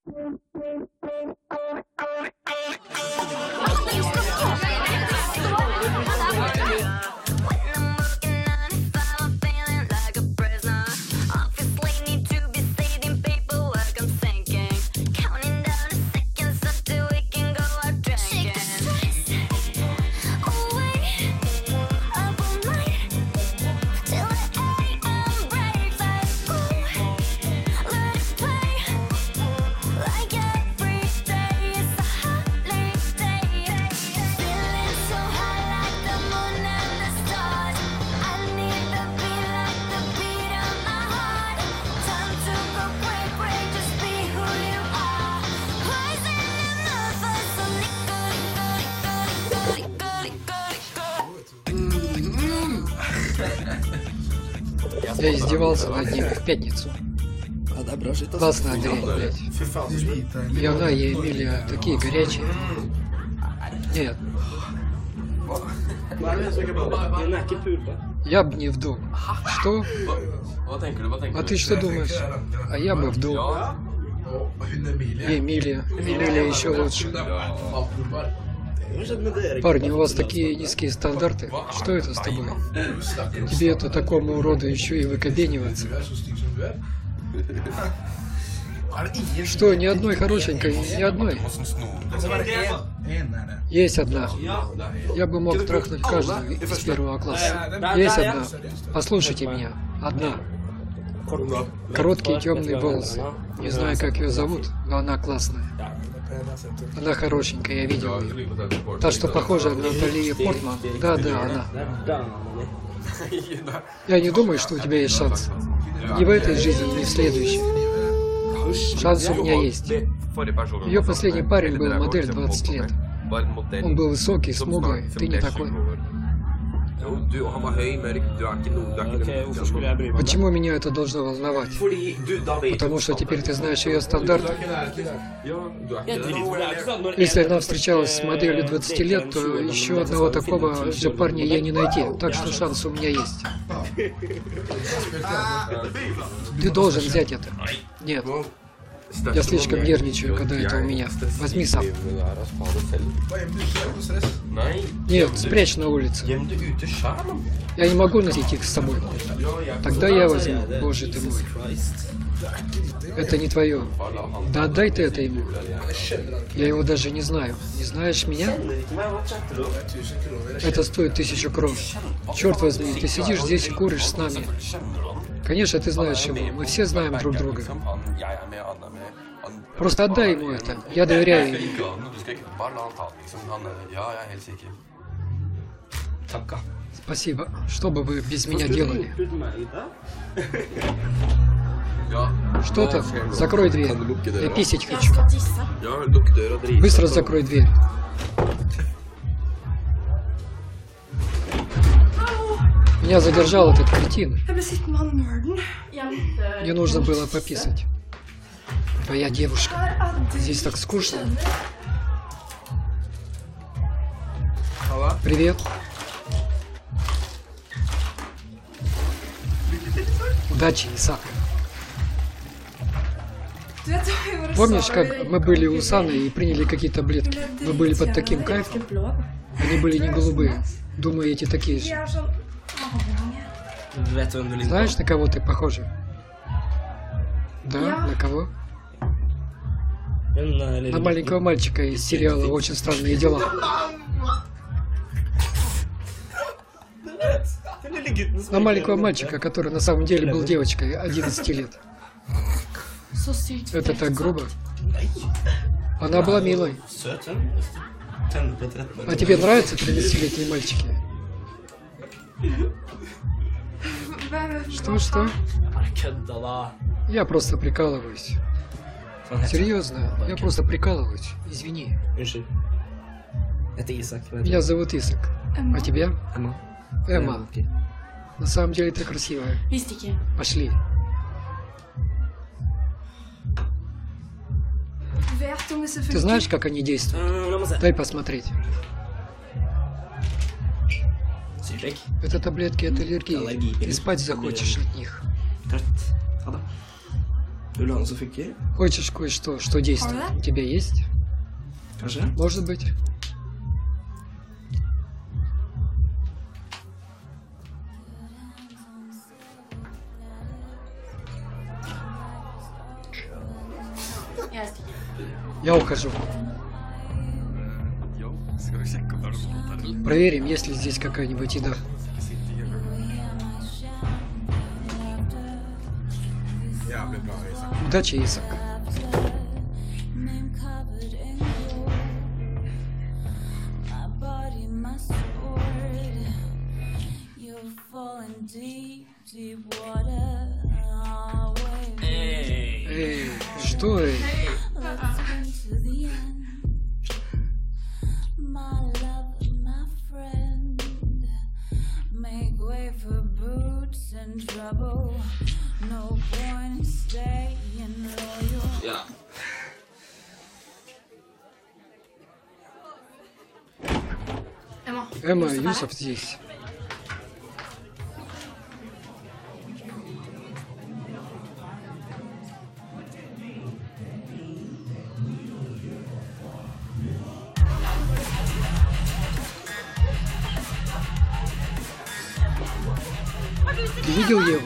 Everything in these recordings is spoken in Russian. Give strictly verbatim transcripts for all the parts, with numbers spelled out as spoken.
Я издевался над ними в пятницу. Классная дрянь, блядь. И она, и Эмилия такие горячие. Нет. Я бы не вдул. Что? А ты что думаешь? А я бы вдул. И Эмилия. Эмилия еще лучше. Парни, у вас такие низкие стандарты. Что это с тобой? Тебе это такому уроду еще и выкобениваться. Что, ни одной хорошенькой, ни одной? Есть одна. Я бы мог трахнуть каждую из первого класса. Есть одна. Послушайте меня. Одна. Короткие темные волосы. Не знаю, как ее зовут, но она классная. Она хорошенькая, я видел ее. Та, что похожа на Натали Портман. Да, да, она. Я не думаю, что у тебя есть шанс. Ни в этой жизни, ни в следующей. Шанс у меня есть. Ее последний парень был модель двадцать лет. Он был высокий, смуглый. Ты не такой. Почему меня это должно волновать? Потому что теперь ты знаешь ее стандарты. Если она встречалась с моделью двадцати лет, то еще одного такого же парня ей не найти. Так что шанс у меня есть. Ты должен взять это. Нет. Я слишком нервничаю, когда это у меня. Возьми сам. Нет, спрячь на улице. Я не могу носить их с собой. Тогда я возьму. Боже ты мой. Это не твое. Да отдай ты это ему. Я его даже не знаю. Не знаешь меня? Это стоит тысячу крон. Черт возьми, ты сидишь здесь и куришь с нами. Конечно, ты знаешь его. Мы все знаем друг друга. Просто отдай ему это. Я доверяю ему. Спасибо. Что бы вы без меня делали? Что там? Закрой дверь. Я писать хочу. Быстро закрой дверь. Меня задержал этот кретин. Мне нужно было пописать. Твоя девушка. Здесь так скучно. Привет. Удачи, Исаак. Помнишь, как мы были у Саны и приняли какие-то таблетки? Мы были под таким кайфом. Они были не голубые. Думаю, эти такие же. Знаешь, на кого ты похожа? Да, на кого? На маленького мальчика из сериала «Очень странные дела». На маленького мальчика, который на самом деле был девочкой, одиннадцати лет. Это так грубо. Она была милой. А тебе нравятся тридцатилетние мальчики? Что-что? Я просто прикалываюсь. Серьезно, я просто прикалываюсь. Извини. Меня зовут Исаак. А тебя? Эмма. На самом деле ты красивая. Пошли. Ты знаешь, как они действуют? Дай посмотреть. Это таблетки от аллергии. И спать захочешь от них. Хочешь кое-что, что действует? У тебя есть? Может быть. Я ухожу. Проверим, есть ли здесь какая-нибудь еда. Удачи, Исак. Эй, что это? Эмма, Юсов здесь. Ты видел Еву?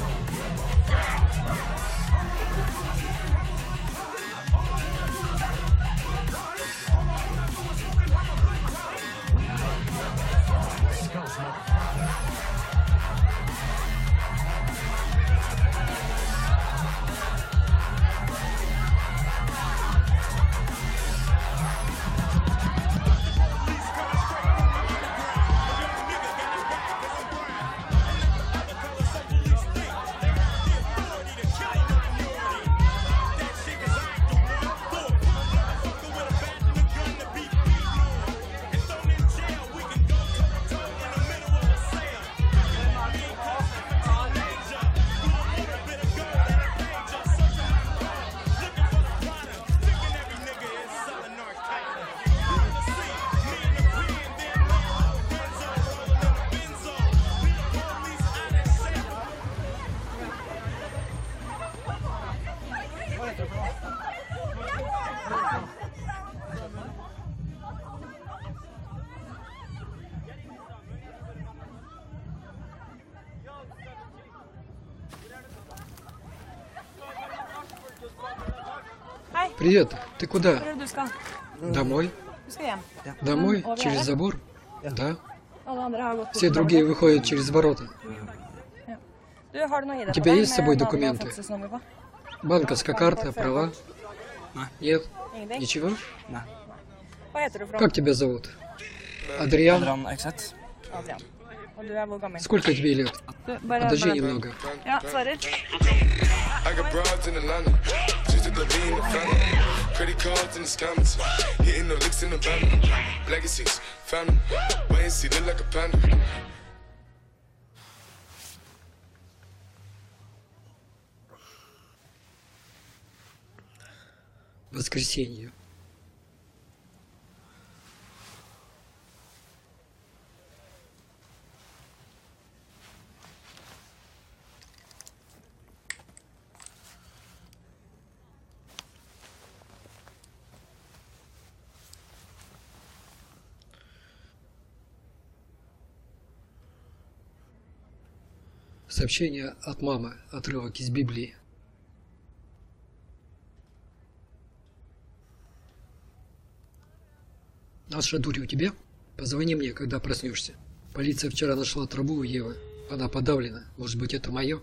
Привет, ты куда? Домой? Домой? Через забор? Да. Все другие выходят через ворота. У тебя есть с собой документы? Банковская карта, права? Нет? Ничего? Как тебя зовут? Адриан? Сколько тебе лет? Подожди немного. Воскресенье. Сообщение от мамы, отрывок из Библии. Наша дурь у тебя? Позвони мне, когда проснешься. Полиция вчера нашла трубу у Евы. Она подавлена. Может быть, это мое?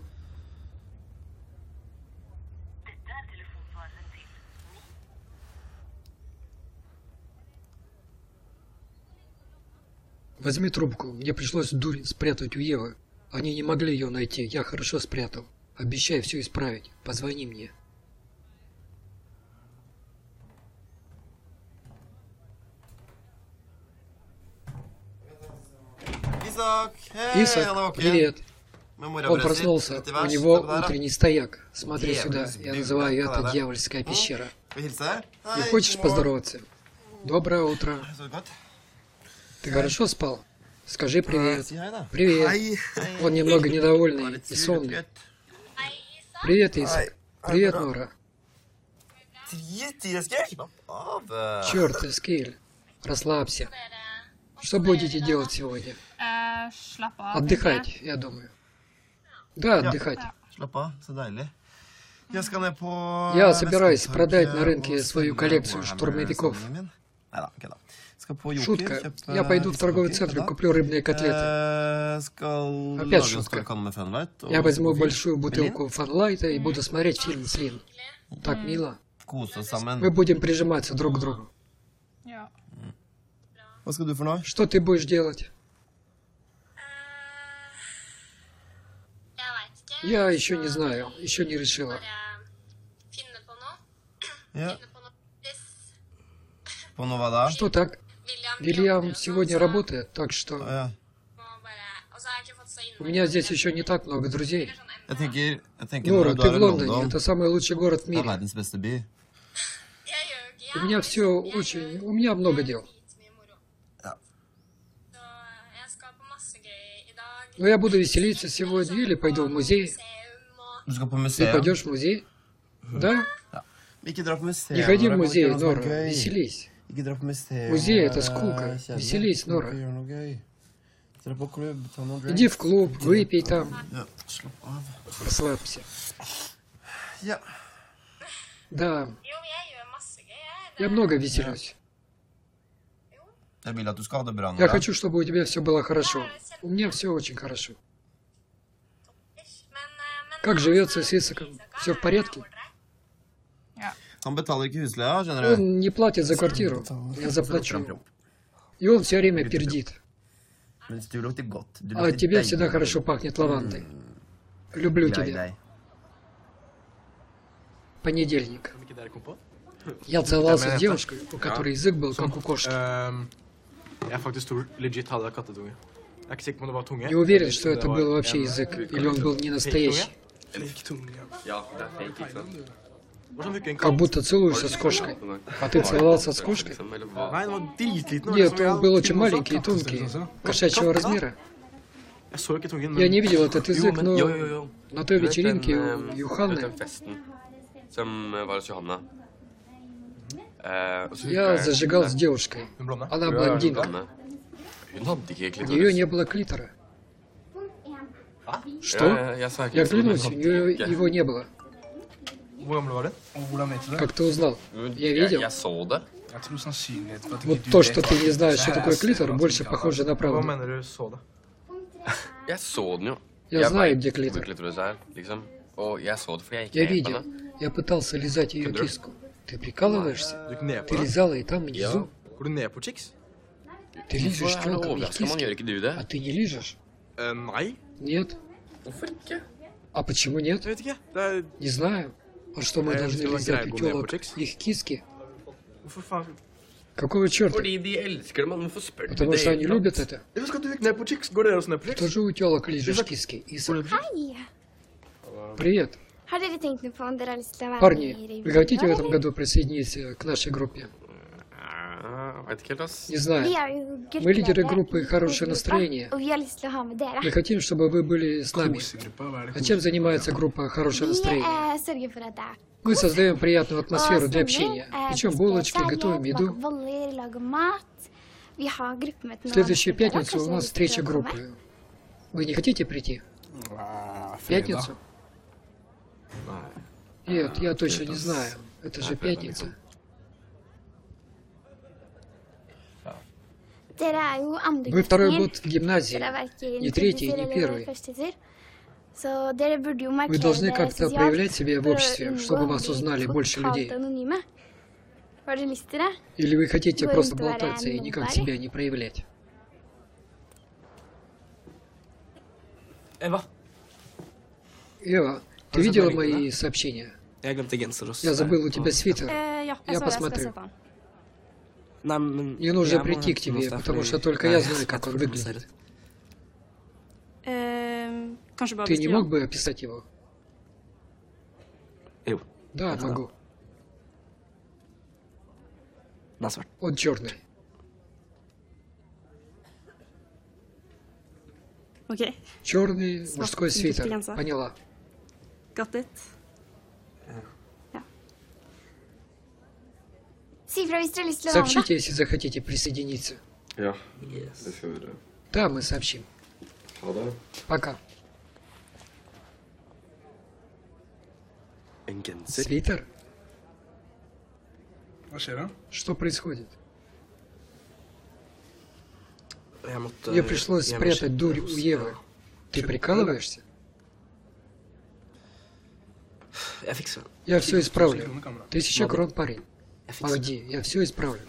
Возьми трубку. Мне пришлось дурь спрятать у Евы. Они не могли ее найти. Я хорошо спрятал. Обещай все исправить. Позвони мне. Исак, привет. Он проснулся. У него утренний стояк. Смотри сюда. Я называю это дьявольская пещера. Не хочешь поздороваться? Доброе утро. Ты хорошо спал? Скажи привет. Привет. Он немного недовольный и сонный. Привет, Исак. Привет, Нора. Черт, Эскиль. Расслабься. Что будете делать сегодня? Отдыхать, я думаю. Да, отдыхать. Я собираюсь продать на рынке свою коллекцию штурмовиков. Шутка. Я пойду в торговый центр и куплю рыбные котлеты. Опять шутка. Я возьму большую бутылку фанлайта и буду смотреть фильм с Лин. Так мило. Мы будем прижиматься друг к другу. Что ты будешь делать? Я еще не знаю, еще не решила. Что так? Вильям сегодня работает, так что... У меня здесь еще не так много друзей. Нора, ты в Лондоне, это самый лучший город в мире. У меня все очень... У меня много дел. Но я буду веселиться сегодня или пойду в музей. Ты пойдешь в музей? Да? Не ходи в музей, Нора, веселись. Музей — это скука. Веселись, Нора. Иди в клуб, выпей там. Расслабься. Да. Я много веселюсь. Я хочу, чтобы у тебя все было хорошо. У меня все очень хорошо. Как живется с Исаком? Все в порядке? Он не платит за квартиру. Я заплачу. И он все время пердит. А от тебя всегда хорошо пахнет лавандой. Люблю тебя. Понедельник. Я целовался с девушкой, у которой язык был как у кошки. Не уверен, что это был вообще язык, или он был не настоящий. Как будто целуешься с кошкой. А ты целовался с кошкой? Нет, он был очень маленький и тонкий, кошачьего размера. Я не видел этот язык, но на той вечеринке у Юханны я зажигал с девушкой. Она блондинка. У нее не было клитора. Что? Я клянусь, у нее его не было. Как ты узнал? Я видел. Вот то, что ты не знаешь, что такое клитор, больше похоже на правду. Я знаю, где клитор. Я видел. Я пытался лизать ее киску. Ты прикалываешься? Ты лизала и там внизу? Ты лижешь телкам их киски, а ты не лижешь? Нет. А почему нет? Не знаю. А что, мы должны лизать у телок их киски? Какого черта? Потому что они любят это. Ты тоже у телок лижешь киски, Иса? Привет. Парни, вы хотите в этом году присоединиться к нашей группе? Не знаю. Мы лидеры группы «Хорошее настроение». Мы хотим, чтобы вы были с нами. А чем занимается группа «Хорошее настроение»? Мы создаем приятную атмосферу для общения. Печем булочки, готовим еду. В следующую пятницу у нас встреча группы. Вы не хотите прийти? В пятницу? Нет, я точно не знаю. Это же пятница. Вы второй год в гимназии, не третий, не первый. Вы должны как-то проявлять себя в обществе, чтобы вас узнали больше людей. Или вы хотите просто болтаться и никак себя не проявлять? Эва. Эва, ты видела мои сообщения? Я забыл у тебя свитер. Я посмотрю. Мне нужно прийти к тебе, потому что только я знаю, как он выглядит. Ты не мог бы описать его? Да, могу. Он черный. Черный мужской свитер. Поняла. Сообщите, если захотите присоединиться. Ja, det ska vi göra. Да, мы сообщим. Ha det. Пока. En genser? Свитер? Hva skjer da? Что происходит? Jeg måtte Мне пришлось hjem og спрятать sjekke дурь у hos- Евы. Ты прикалываешься? Jeg fikser det. Я все исправлю. Kroner, kamera. Тысяча крон, парень. Jeg fikser det. Погоди, я все исправлю.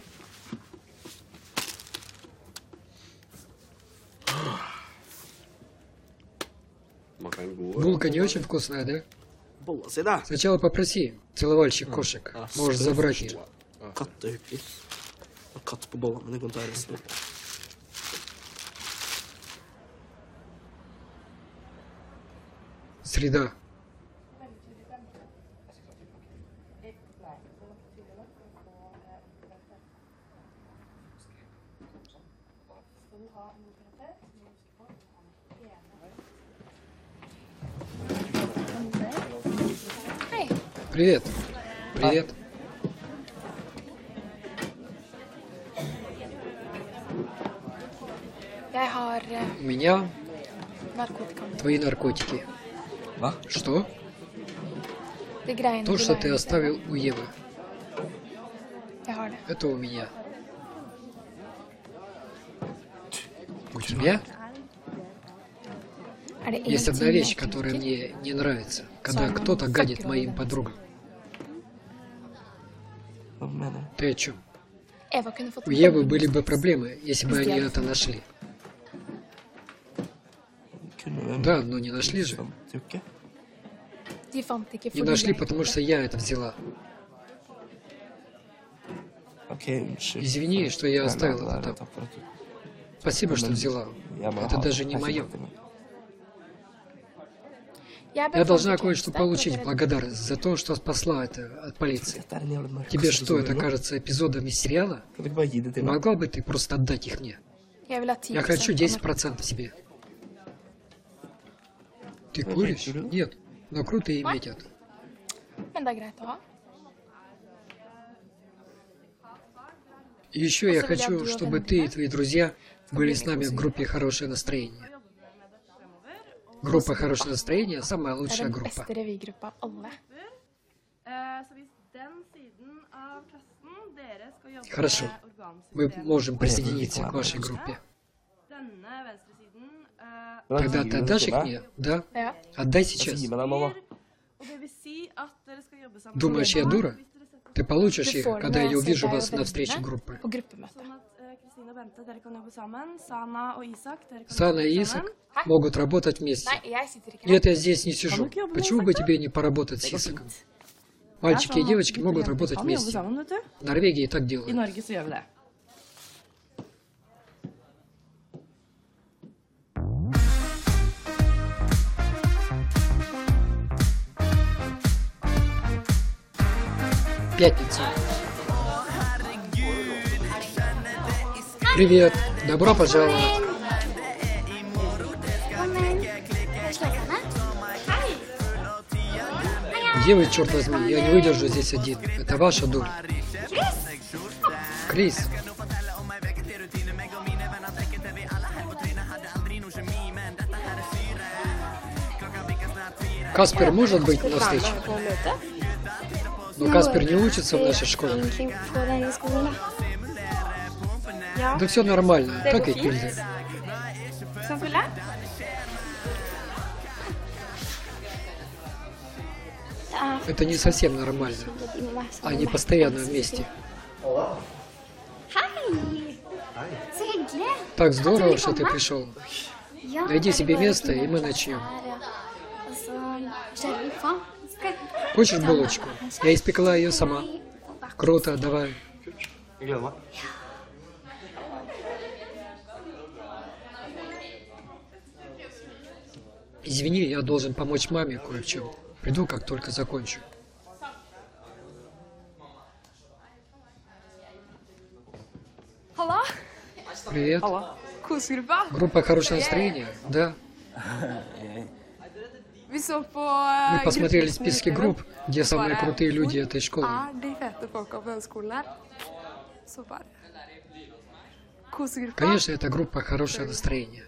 Smaker god. Булка не очень вкусная, да? Bolla si, da. Сначала попроси, целовальщик кошек. Можешь забрать ее. Kattehooker. Og katt på bolla, men du kan ta resten. Среда. Привет. Привет. Jeg har eh, У меня narkotika. твои наркотики. Hva? Что? Det greiene То, du что la ты inn. оставил у Евы. Jeg har det. Это у меня. У тебя? Er det en Есть одна ting вещь, jeg которая tenker? мне не нравится. Когда кто-то гадит моим подругам. Hva mener du? Ты о чем? Eva kunne fått У Евы были бы проблемы, если бы они это нашли. Kunne vi Да, но не нашли же. Fant jo ikke. De fant ikke Не fordi нашли, jeg- потому что я это взяла. Ok, unnskyld. Извини, что я Nei, оставил nei, это det er там. takk for at du- Спасибо, что Men взяла. jeg må Это ha- даже не jeg мое. fikk det med. Jeg ble Я должна faktisk кое-что tjeneste получить for в å благодарность за то, что спасла это от полиции. Dette er en jævla narkotika Тебе что, это som du nå. кажется эпизодом из сериала? Kan du ikke bare gi det til meg? Могла бы ты просто отдать их мне? redde- Jeg vil ha ti Я хочу prosent av десять narkotika. процентов себе. Ты Ну, куришь? курю. Нет. Но круто иметь это. Men det er greit å ha. И еще я Особенно хочу, для чтобы Дэна. ты и твои друзья были с нами в группе «Хорошее настроение». Группа «Хорошее настроение» – самая Det er лучшая den группа. beste revygruppa av alle. Eh, Så hvis den siden av klassen dere skal jobbe Хорошо. med Мы organsystemet, можем присоединиться к вашей группе. denne venstresiden eh, Когда ты отдашь их мне, да? Ja. Отдай Altså, сейчас. gi meg den nå, da. Og det vil si at dere skal jobbe sammen. Думаешь, я дура? Hvis dere setter Ты получишь Du их, får det когда når я jeg увижу ser deg вас og на встрече vennene группы. på gruppemøte. sånn at eh, Kristine og Bente, dere kan jobbe sammen. Sana og Isak, dere kan Сана jobbe и sammen. Исак могут работать вместе. Nei, jeg sitter ikke her. Нет, я здесь не сижу. Почему бы тебе не поработать с Исаком? Мальчики и девочки могут работать Kan jobbe вместе. sammen, vet du. В Норвегии так I делают. Norge så gjør vi det. Пятница. Привет. Добро пожаловать. Где вы, черт возьми? Я не выдержу здесь один. Это ваша дурь. Крис. Каспер может быть на встрече? På møte? Но Каспер не учится в нашей школе. Egentlig på denne skolen, da. Ja, Да все нормально. Det Так går и fint. нельзя. selvfølgelig. Det er Это не совсем нормально. fordi de må være sammen Они med постоянно hverandre. вместе. Hei! Så hyggelig. Так здорово, что ты пришел. Ja, Найди det er себе bare место, и мы fint начнем. her, ja. Og så kjører vi på. Skal Хочешь булочку? Я испекла ее сама. Круто, давай. Jeg gleder meg. Извини, я должен помочь маме кое в чем. Приду, как только закончу. Halla! Привет. Kosegruppa. Группа «Хорошее настроение»? Да. Vi så på Мы посмотрели списки групп, где самые крутые люди этой школы. Er de fete folka på den skolen her? så bare kosegruppe. Конечно, эта группа хорошее настроение.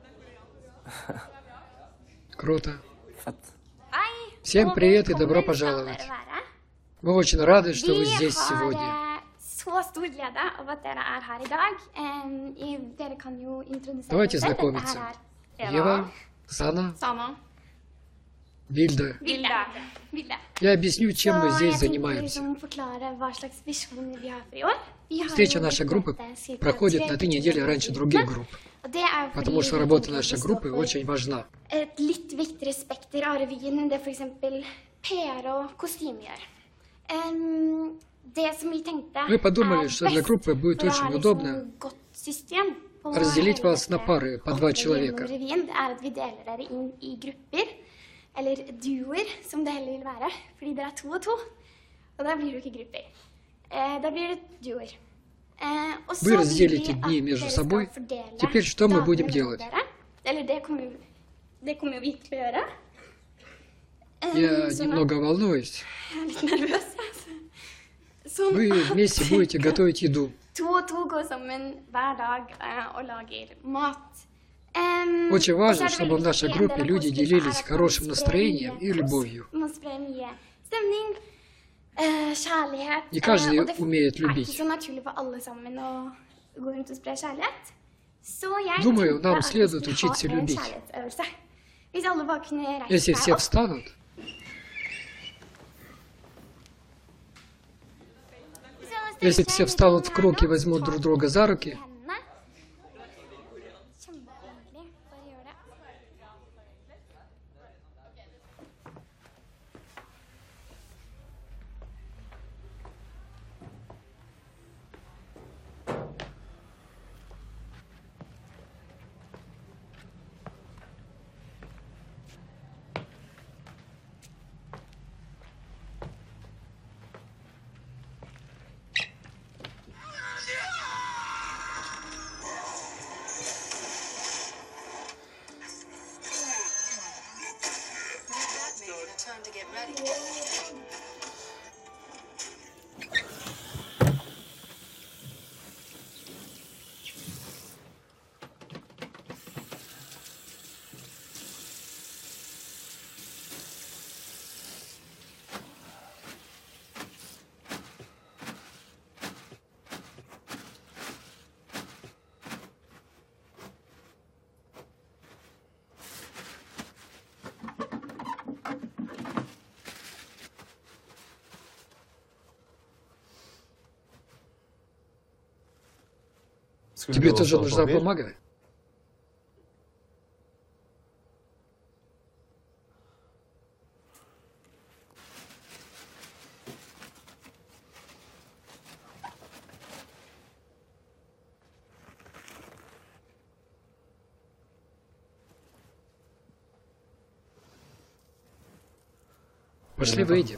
Круто. Fett. Hei. Всем og привет и velkommen добро skal пожаловать. dere være. Мы очень рады, что вы Vi здесь har сегодня. eh, så stor glede av at dere er her i dag. Em, i- Dere kan jo introdusere Давайте dere selv. знакомиться. Dette her er Ева, Сана, Sana. Вильда. Vilde. Vilde. Я объясню, чем мы Så здесь jeg tenkte занимаемся. liksom forklare hva slags visjoner vi har for i år. Vi har Встреча jo нашей группы dette cirka проходит tre на три uker недели før раньше vi других begynte. групп, Og det er jo потому fordi что vi работа tenker at нашей vi står группы for очень важна. et litt viktigere spekter av revyen enn det for eksempel P R og kostyme gjør. Em, det som vi tenkte Мы подумали, er что для best группы будет for å очень ha liksom удобно godt system på разделить hele вас на dette пары по два opplegget человека. gjennom revyen, det er at vi deler dere inn i grupper, eller duoer, som det heller vil være, fordi dere er to og to. Og da blir det ikke grupper. Eh, da blir det duoer. Eh, og så Вы vil разделите vi at дни между dere собой. skal fordele Теперь что мы будем dagene делать? mellom dere. Eller det kommer, jo- det kommer jo vi til å gjøre. Eh, Я sånn at- немного волнуюсь. Jeg er litt nervøs, altså. Sånn Вы at вместе будете готовить еду. to og to går sammen hver dag eh, og lager mat. Em, Очень og så важно, er det чтобы veldig в нашей viktig, en группе del av люди påsken делились er at man хорошим sprer настроением mye и любовью. kos. Man sprer mye stemning, eh, kjærlighet. Не каждый eh, og det умеет er любить. ikke så naturlig for alle sammen å gå rundt og spre kjærlighet. Så jeg Думаю, tenkte нам at vi следует skulle учиться ha en любить. kjærlighetsøvelse. Hvis alle bare kunne reise Если seg все opp. встанут, если все встанут в круг и возьмут друг друга за руки, Hendene. Kjempehyggelig. Bare gjør det. Time to get ready. тебе тоже нужна бумага. Пошли выйдем.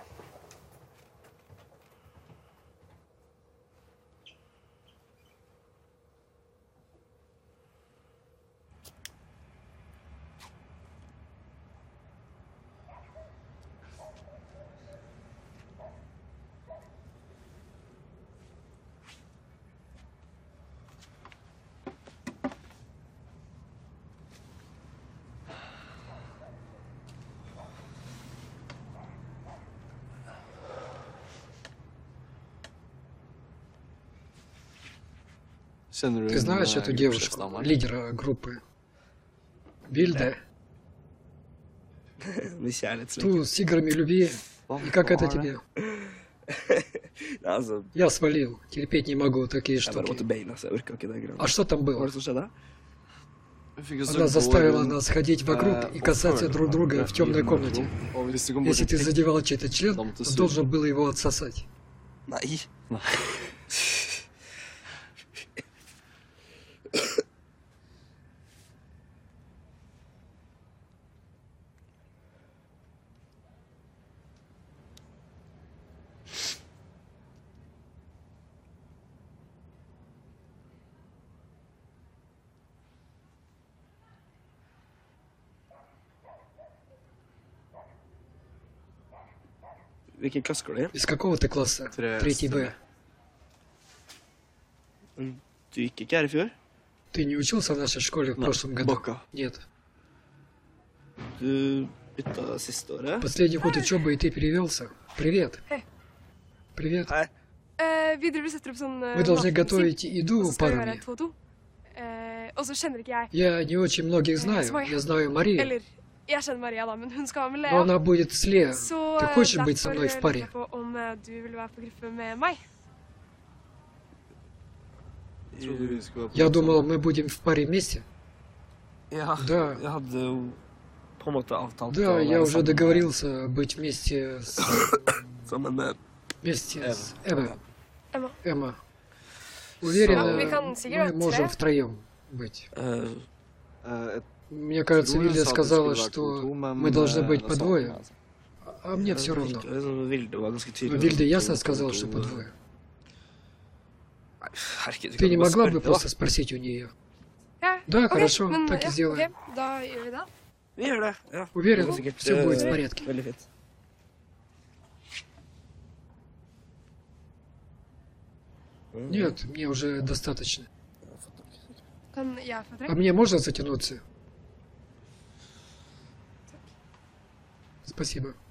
Ты знаешь эту девушку, лидера группы? Вильда? Med kjærlighetslek. Ту с играми любви. И как это тебе? Altså, Я свалил. Терпеть не могу такие jeg bare måtte штуки. beina, så jeg orka ikke det greiene. А что там Hva var было? det som skjedde? Она заставила нас ходить вокруг и касаться друг друга в темной комнате. Если ты задевал чей-то член, то должен был его отсосать. Nei. Hvilken klasse går du i? Из какого ты класса? Третий Б. Du gikk ikke her i fjor? Ты не учился в нашей школе в Да, прошлом году? Бока. Нет. Du bytta siste året? Последний год учебы, и ты перевелся. Привет. Hei. Привет. Hei. Eh, videre vi setter opp sånn eh, Вы должны matmusikk, готовить og еду så skal vi være парами. to og to. Eh, og så kjenner ikke jeg Я не очень многих знаю. Я знаю Марию. Eller, jeg kjenner Maria, da, men hun skal være med Но Lea. она будет с Лео. Så Ты eh, хочешь быть со derfor мной в lurte паре? jeg på om eh, du ville være på gruppe med meg. Trodde vi skulle være på Я gruppe думал, мы будем в паре вместе. Ja, Да. jeg hadde jo på en måte avtalt Да, å я være уже sammen договорился быть вместе с, med- sammen med вместе с Эмма. Emma. Эмма. Уверен, Ja, vi kan sikkert мы være можем tre. втроем быть. eh, Eh, Мне кажется, tror hun Вилья sa det сказала, skulle være что to to, men, мы должны eh, быть det по sa двое. hun, altså. А мне все равно. virka det som Vilde var ganske Но tydelig. Вильда på ясно to- сказала, to- что по двое. Nei, herregud, du Ты kan не bare могла spørre, бы da. просто спросить у нее? Ja, Да, ok, хорошо, men, так и ja, сделаем. ok, da gjør vi det. Vi gjør det, ja. Уверен, Det går sikkert, все будет в eh, порядке. Veldig fint. Нет, мне уже достаточно. Kan jeg få А trekk? мне можно затянуться? Спасибо.